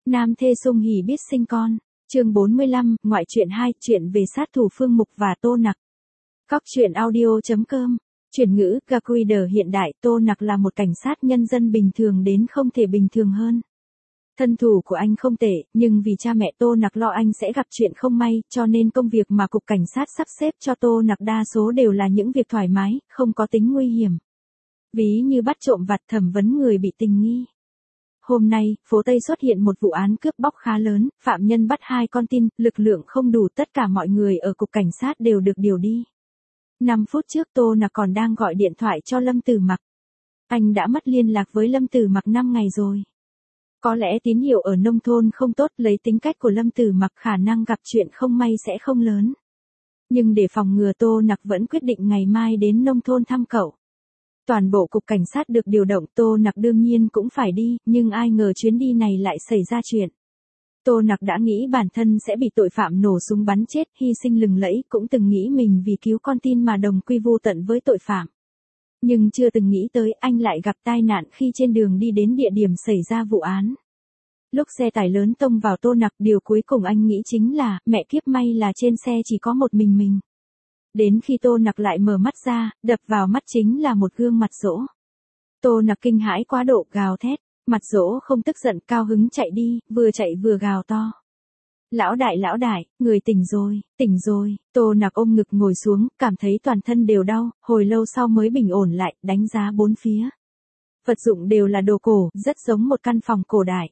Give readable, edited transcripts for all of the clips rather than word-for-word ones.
Nam thê sung hỉ biết sinh con. Chương 45, ngoại truyện 2, chuyện về sát thủ Phương Mục và Tô Nặc. Góc truyện audio.com. Chuyển ngữ, Gạc Reader hiện đại, Tô Nặc là một cảnh sát nhân dân bình thường đến không thể bình thường hơn. Thân thủ của anh không tệ, nhưng vì cha mẹ Tô Nặc lo anh sẽ gặp chuyện không may, cho nên công việc mà cục cảnh sát sắp xếp cho Tô Nặc đa số đều là những việc thoải mái, không có tính nguy hiểm. Ví như bắt trộm vặt, thẩm vấn người bị tình nghi. Hôm nay, phố Tây xuất hiện một vụ án cướp bóc khá lớn, phạm nhân bắt 2 con tin, lực lượng không đủ, tất cả mọi người ở cục cảnh sát đều được điều đi. 5 phút trước Tô Nặc còn đang gọi điện thoại cho Lâm Tử Mặc. Anh đã mất liên lạc với Lâm Tử Mặc 5 ngày rồi. Có lẽ tín hiệu ở nông thôn không tốt, lấy tính cách của Lâm Tử Mặc khả năng gặp chuyện không may sẽ không lớn. Nhưng để phòng ngừa, Tô Nặc vẫn quyết định ngày mai đến nông thôn thăm cậu. Toàn bộ cục cảnh sát được điều động, Tô Nặc đương nhiên cũng phải đi, nhưng ai ngờ chuyến đi này lại xảy ra chuyện. Tô Nặc đã nghĩ bản thân sẽ bị tội phạm nổ súng bắn chết, hy sinh lừng lẫy, cũng từng nghĩ mình vì cứu con tin mà đồng quy vu tận với tội phạm. Nhưng chưa từng nghĩ tới anh lại gặp tai nạn khi trên đường đi đến địa điểm xảy ra vụ án. Lúc xe tải lớn tông vào Tô Nặc, điều cuối cùng anh nghĩ chính là, mẹ kiếp, may là trên xe chỉ có một mình. Đến khi Tô Nặc lại mở mắt ra, đập vào mắt chính là một gương mặt Dỗ. Tô Nặc kinh hãi quá độ, gào thét. Mặt Dỗ không tức giận, cao hứng chạy đi, vừa chạy vừa gào to. Lão đại, người tỉnh rồi. Tô Nặc ôm ngực ngồi xuống, cảm thấy toàn thân đều đau, hồi lâu sau mới bình ổn lại, đánh giá bốn phía. Vật dụng đều là đồ cổ, rất giống một căn phòng cổ đại.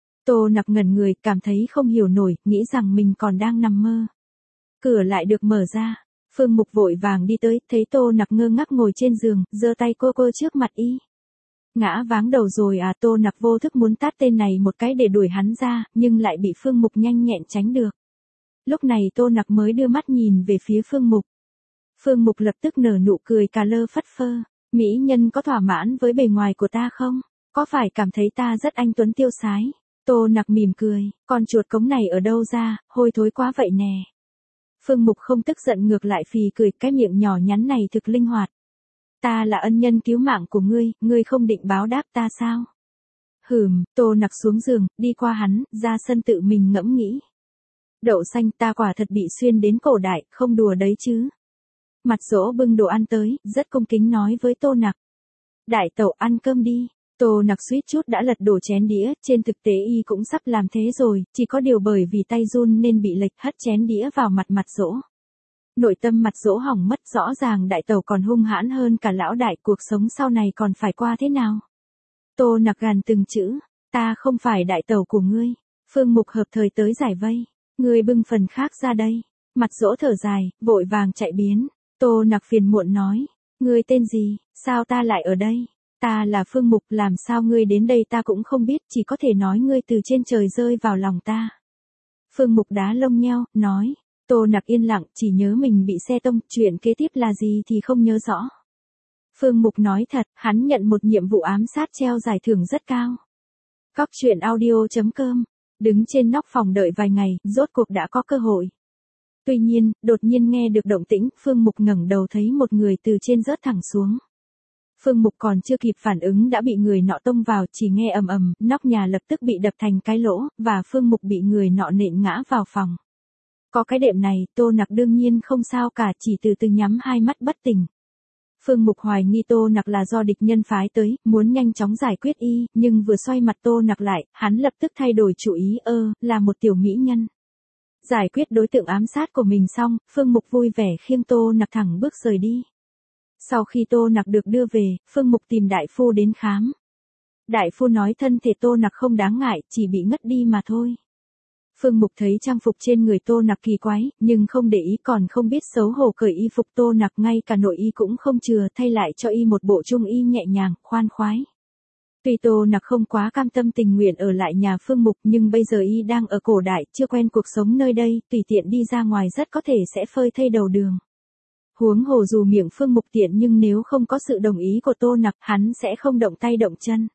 Tô Nặc ngẩn người, cảm thấy không hiểu nổi, nghĩ rằng mình còn đang nằm mơ. Cửa lại được mở ra. Phương Mục vội vàng đi tới, thấy Tô Nặc ngơ ngác ngồi trên giường, giơ tay cô trước mặt y. Ngã váng đầu rồi à? Tô Nặc vô thức muốn tát tên này một cái để đuổi hắn ra, nhưng lại bị Phương Mục nhanh nhẹn tránh được. Lúc này Tô Nặc mới đưa mắt nhìn về phía Phương Mục. Phương Mục lập tức nở nụ cười cà lơ phất phơ. Mỹ nhân có thỏa mãn với bề ngoài của ta không? Có phải cảm thấy ta rất anh tuấn tiêu sái? Tô Nặc mỉm cười, con chuột cống này ở đâu ra, hôi thối quá vậy nè. Phương Mục không tức giận, ngược lại phì cười, cái miệng nhỏ nhắn này thực linh hoạt. Ta là ân nhân cứu mạng của ngươi không định báo đáp ta sao? Tô Nặc xuống giường, đi qua hắn, ra sân tự mình ngẫm nghĩ. Đậu xanh, ta quả thật bị xuyên đến cổ đại, không đùa đấy chứ. Mặt Dỗ bưng đồ ăn tới, rất cung kính nói với Tô Nặc. Đại tẩu, ăn cơm đi. Tô Nặc suýt chút đã lật đổ chén đĩa, trên thực tế y cũng sắp làm thế rồi, chỉ có điều bởi vì tay run nên bị lệch, hất chén đĩa vào mặt Dỗ. Nội tâm mặt Dỗ hỏng mất, rõ ràng đại tẩu còn hung hãn hơn cả lão đại, cuộc sống sau này còn phải qua thế nào? Tô Nặc gàn từng chữ, ta không phải đại tẩu của ngươi. Phương Mục hợp thời tới giải vây, ngươi bưng phần khác ra đây. Mặt Dỗ thở dài, vội vàng chạy biến. Tô Nặc phiền muộn nói, ngươi tên gì, sao ta lại ở đây? Ta là Phương Mục, làm sao ngươi đến đây ta cũng không biết, chỉ có thể nói ngươi từ trên trời rơi vào lòng ta. Phương Mục đá lông nheo, nói. Tô Nặc yên lặng, chỉ nhớ mình bị xe tông, chuyện kế tiếp là gì thì không nhớ rõ. Phương Mục nói thật, hắn nhận một nhiệm vụ ám sát treo giải thưởng rất cao. Góc truyện audio.com. Đứng trên nóc phòng đợi vài ngày, rốt cuộc đã có cơ hội. Tuy nhiên, đột nhiên nghe được động tĩnh, Phương Mục ngẩng đầu thấy một người từ trên rớt thẳng xuống. Phương Mục còn chưa kịp phản ứng đã bị người nọ tông vào, chỉ nghe ầm ầm, nóc nhà lập tức bị đập thành cái lỗ, và Phương Mục bị người nọ nện ngã vào phòng. Có cái đệm này, Tô Nặc đương nhiên không sao cả, chỉ từ từ nhắm hai mắt bất tỉnh. Phương Mục hoài nghi Tô Nặc là do địch nhân phái tới, muốn nhanh chóng giải quyết y, nhưng vừa xoay mặt Tô Nặc lại, hắn lập tức thay đổi chủ ý, là một tiểu mỹ nhân. Giải quyết đối tượng ám sát của mình xong, Phương Mục vui vẻ khiêng Tô Nặc thẳng bước rời đi. Sau khi Tô Nặc được đưa về, Phương Mục tìm đại phu đến khám. Đại phu nói thân thể Tô Nặc không đáng ngại, chỉ bị ngất đi mà thôi. Phương Mục thấy trang phục trên người Tô Nặc kỳ quái, nhưng không để ý, còn không biết xấu hổ cởi y phục Tô Nặc, ngay cả nội y cũng không chừa, thay lại cho y một bộ trung y nhẹ nhàng, khoan khoái. Tuy Tô Nặc không quá cam tâm tình nguyện ở lại nhà Phương Mục, nhưng bây giờ y đang ở cổ đại, chưa quen cuộc sống nơi đây, tùy tiện đi ra ngoài rất có thể sẽ phơi thây đầu đường. Huống hồ dù miệng Phương Mục tiện, nhưng nếu không có sự đồng ý của Tô Nặc, hắn sẽ không động tay động chân.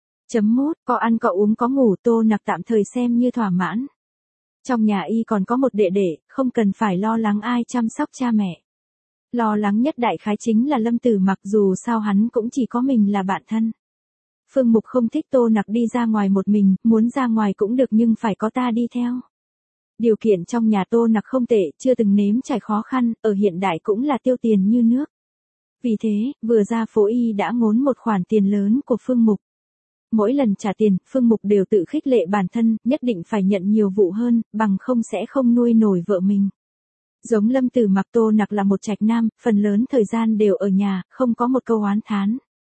Có ăn có uống có ngủ, Tô Nặc tạm thời xem như thỏa mãn. Trong nhà y còn có một đệ đệ, không cần phải lo lắng ai chăm sóc cha mẹ. Lo lắng nhất đại khái chính là Lâm Tử Mặc, dù sao hắn cũng chỉ có mình là bạn thân. Phương Mục không thích Tô Nặc đi ra ngoài một mình, muốn ra ngoài cũng được nhưng phải có ta đi theo. Điều kiện trong nhà Tô Nặc không tệ, chưa từng nếm trải khó khăn, ở hiện đại cũng là tiêu tiền như nước. Vì thế, vừa ra phố Y đã ngốn một khoản tiền lớn của Phương Mục. Mỗi lần trả tiền, Phương Mục đều tự khích lệ bản thân, nhất định phải nhận nhiều vụ hơn, bằng không sẽ không nuôi nổi vợ mình. Giống Lâm Tử Mặc, Tô Nặc là một trạch nam, phần lớn thời gian đều ở nhà, không có một câu oán thán.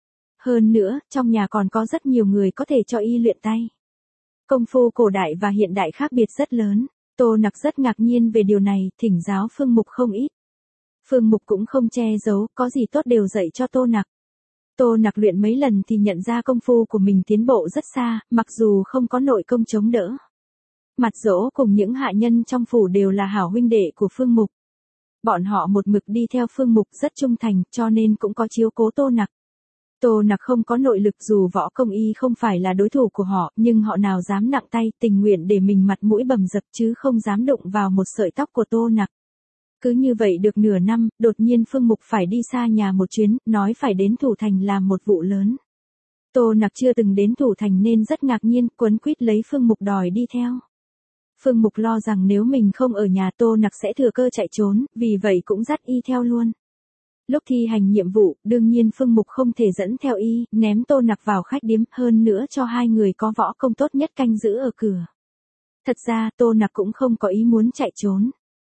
Hơn nữa, trong nhà còn có rất nhiều người có thể cho y luyện tay. Công phu cổ đại và hiện đại khác biệt rất lớn. Tô Nặc rất ngạc nhiên về điều này, thỉnh giáo Phương Mục không ít. Phương Mục cũng không che giấu, có gì tốt đều dạy cho Tô Nặc. Tô Nặc luyện mấy lần thì nhận ra công phu của mình tiến bộ rất xa, mặc dù không có nội công chống đỡ. Mặt Dỗ cùng những hạ nhân trong phủ đều là hảo huynh đệ của Phương Mục. Bọn họ một mực đi theo Phương Mục rất trung thành, cho nên cũng có chiếu cố Tô Nặc. Tô Nặc không có nội lực, dù võ công y không phải là đối thủ của họ, nhưng họ nào dám nặng tay, tình nguyện để mình mặt mũi bầm dập chứ không dám đụng vào một sợi tóc của Tô Nặc. Cứ như vậy được nửa năm, đột nhiên Phương Mục phải đi xa nhà một chuyến, nói phải đến Thủ Thành làm một vụ lớn. Tô Nặc chưa từng đến Thủ Thành nên rất ngạc nhiên, quấn quýt lấy Phương Mục đòi đi theo. Phương Mục lo rằng nếu mình không ở nhà Tô Nặc sẽ thừa cơ chạy trốn, vì vậy cũng dắt y theo luôn. Lúc thi hành nhiệm vụ, đương nhiên Phương Mục không thể dẫn theo y, ném Tô Nặc vào khách điếm, hơn nữa cho hai người có võ công tốt nhất canh giữ ở cửa. Thật ra, Tô Nặc cũng không có ý muốn chạy trốn.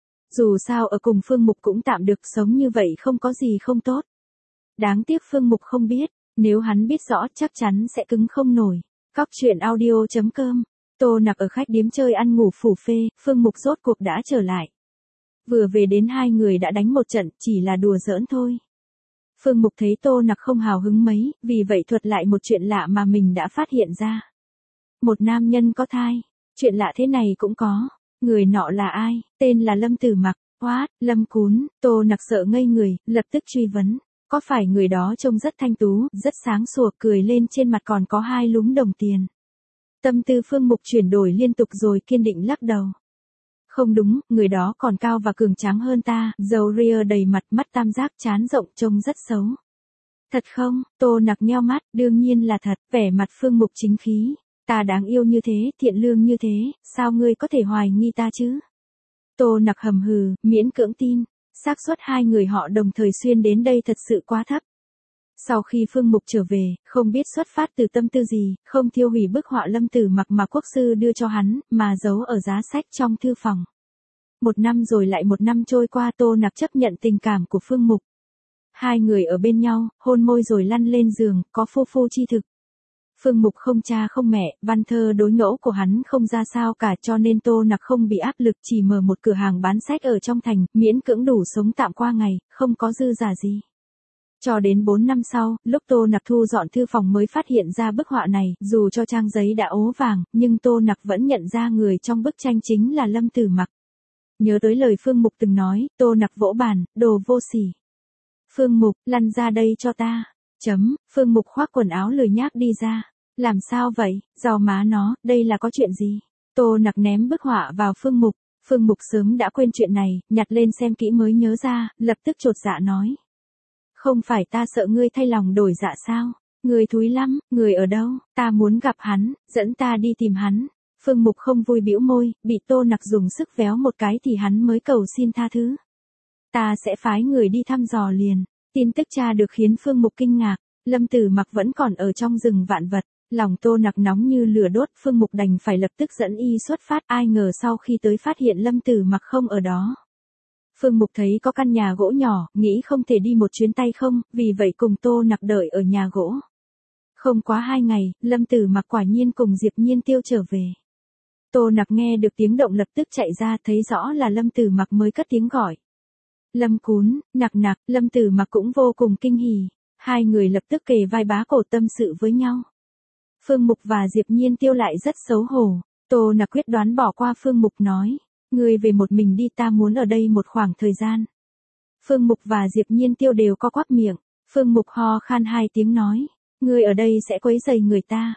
Dù sao ở cùng Phương Mục cũng tạm được, sống như vậy không có gì không tốt. Đáng tiếc Phương Mục không biết, nếu hắn biết rõ chắc chắn sẽ cứng không nổi. Cóc truyện audio.com. Tô Nặc ở khách điếm chơi ăn ngủ phủ phê, Phương Mục rốt cuộc đã trở lại. Vừa về đến hai người đã đánh một trận, chỉ là đùa giỡn thôi. Phương Mục thấy Tô Nặc không hào hứng mấy, vì vậy thuật lại một chuyện lạ mà mình đã phát hiện ra. Một nam nhân có thai, chuyện lạ thế này cũng có. Người nọ là ai? Tên là Lâm Tử Mặc. What? Lâm Cún. Tô Nặc sợ ngây người, lập tức truy vấn. Có phải người đó trông rất thanh tú, rất sáng sủa, cười lên trên mặt còn có hai lúm đồng tiền. Tâm tư Phương Mục chuyển đổi liên tục rồi kiên định lắc đầu. Không đúng, người đó còn cao và cường tráng hơn ta, râu ria đầy mặt, mắt tam giác, trán rộng, trông rất xấu. Thật không? Tô Nặc nheo mắt, đương nhiên là thật, vẻ mặt Phương Mục chính khí. Ta đáng yêu như thế, thiện lương như thế, sao ngươi có thể hoài nghi ta chứ? Tô Nặc hầm hừ, miễn cưỡng tin, xác suất hai người họ đồng thời xuyên đến đây thật sự quá thấp. Sau khi Phương Mục trở về, không biết xuất phát từ tâm tư gì, không thiêu hủy bức họa Lâm Tử Mặc mà quốc sư đưa cho hắn, mà giấu ở giá sách trong thư phòng. Một năm rồi lại một năm trôi qua, Tô Nặc chấp nhận tình cảm của Phương Mục. Hai người ở bên nhau, hôn môi rồi lăn lên giường, có phu phu chi thực. Phương Mục không cha không mẹ, văn thơ đối ngẫu của hắn không ra sao cả, cho nên Tô Nặc không bị áp lực, chỉ mở một cửa hàng bán sách ở trong thành, miễn cưỡng đủ sống tạm qua ngày, không có dư giả gì. Cho đến 4 năm sau, lúc Tô Nặc thu dọn thư phòng mới phát hiện ra bức họa này, dù cho trang giấy đã ố vàng, nhưng Tô Nặc vẫn nhận ra người trong bức tranh chính là Lâm Tử Mặc. Nhớ tới lời Phương Mục từng nói, Tô Nặc vỗ bàn, đồ vô sỉ. Phương Mục, lăn ra đây cho ta. Phương Mục khoác quần áo lười nhác đi ra. Làm sao vậy, giò má nó, đây là có chuyện gì? Tô Nặc ném bức họa vào Phương Mục. Phương Mục sớm đã quên chuyện này, nhặt lên xem kỹ mới nhớ ra, lập tức chột dạ nói. Không phải ta sợ ngươi thay lòng đổi dạ sao? Ngươi thúi lắm, người ở đâu? Ta muốn gặp hắn, dẫn ta đi tìm hắn. Phương Mục không vui bĩu môi, bị Tô Nặc dùng sức véo một cái thì hắn mới cầu xin tha thứ. Ta sẽ phái người đi thăm dò liền. Tin tức tra được khiến Phương Mục kinh ngạc. Lâm Tử Mặc vẫn còn ở trong rừng vạn vật. Lòng Tô Nặc nóng như lửa đốt, Phương Mục đành phải lập tức dẫn y xuất phát, ai ngờ sau khi tới phát hiện Lâm Tử Mặc không ở đó. Phương Mục thấy có căn nhà gỗ nhỏ, nghĩ không thể đi một chuyến tay không, vì vậy cùng Tô Nặc đợi ở nhà gỗ. Không quá 2 ngày, Lâm Tử Mặc quả nhiên cùng Diệp Nhiên Tiêu trở về. Tô Nặc nghe được tiếng động lập tức chạy ra, thấy rõ là Lâm Tử Mặc mới cất tiếng gọi. Lâm Cún, Nặc Nặc, Lâm Tử Mặc cũng vô cùng kinh hỉ. Hai người lập tức kề vai bá cổ tâm sự với nhau. Phương Mục và Diệp Nhiên Tiêu lại rất xấu hổ. Tô Nặc quyết đoán bỏ qua Phương Mục nói. Ngươi về một mình đi, ta muốn ở đây một khoảng thời gian. Phương Mục và Diệp Nhiên Tiêu đều co quắp miệng. Phương Mục ho khan 2 tiếng nói. Ngươi ở đây sẽ quấy rầy người ta.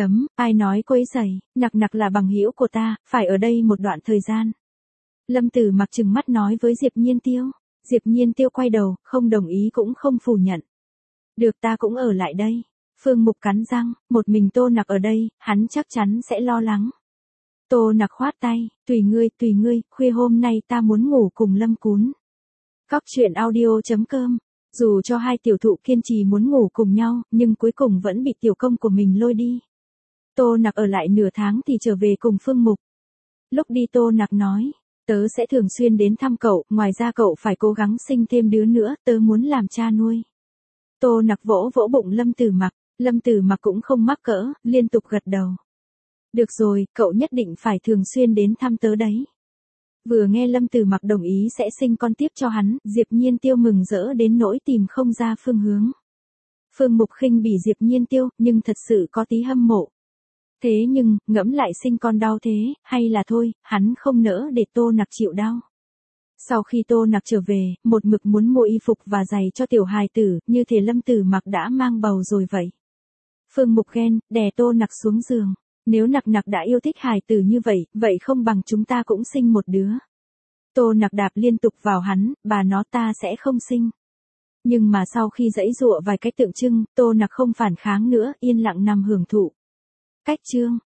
Ai nói quấy rầy, Nặc Nặc là bằng hữu của ta, phải ở đây một đoạn thời gian. Lâm Tử Mặc trừng mắt nói với Diệp Nhiên Tiêu. Diệp Nhiên Tiêu quay đầu, không đồng ý cũng không phủ nhận. Được, ta cũng ở lại đây. Phương Mục cắn răng, một mình Tô Nặc ở đây, hắn chắc chắn sẽ lo lắng. Tô Nặc khoát tay, tùy ngươi, khuya hôm nay ta muốn ngủ cùng Lâm Cún. Cóc truyện audio.com. Dù cho hai tiểu thụ kiên trì muốn ngủ cùng nhau, nhưng cuối cùng vẫn bị tiểu công của mình lôi đi. Tô Nặc ở lại nửa tháng thì trở về cùng Phương Mục. Lúc đi Tô Nặc nói, tớ sẽ thường xuyên đến thăm cậu, ngoài ra cậu phải cố gắng sinh thêm đứa nữa, tớ muốn làm cha nuôi. Tô Nặc vỗ vỗ bụng Lâm Tử Mặc cũng không mắc cỡ, liên tục gật đầu. Được rồi, cậu nhất định phải thường xuyên đến thăm tớ đấy. Vừa nghe Lâm Tử Mặc đồng ý sẽ sinh con tiếp cho hắn, Diệp Nhiên Tiêu mừng rỡ đến nỗi tìm không ra phương hướng. Phương Mục khinh bỉ Diệp Nhiên Tiêu, nhưng thật sự có tí hâm mộ. Thế nhưng, ngẫm lại sinh con đau thế, hay là thôi, hắn không nỡ để Tô Nặc chịu đau. Sau khi Tô Nặc trở về, một mực muốn mua y phục và giày cho tiểu hài tử, như thể Lâm Tử Mặc đã mang bầu rồi vậy. Phương Mục ghen, đè Tô Nặc xuống giường. Nếu Nặc Nặc đã yêu thích hài tử như vậy, vậy không bằng chúng ta cũng sinh một đứa. Tô Nặc đạp liên tục vào hắn, bà nó ta sẽ không sinh. Nhưng mà sau khi giãy giụa vài cách tượng trưng, Tô Nặc không phản kháng nữa, yên lặng nằm hưởng thụ. Cách chương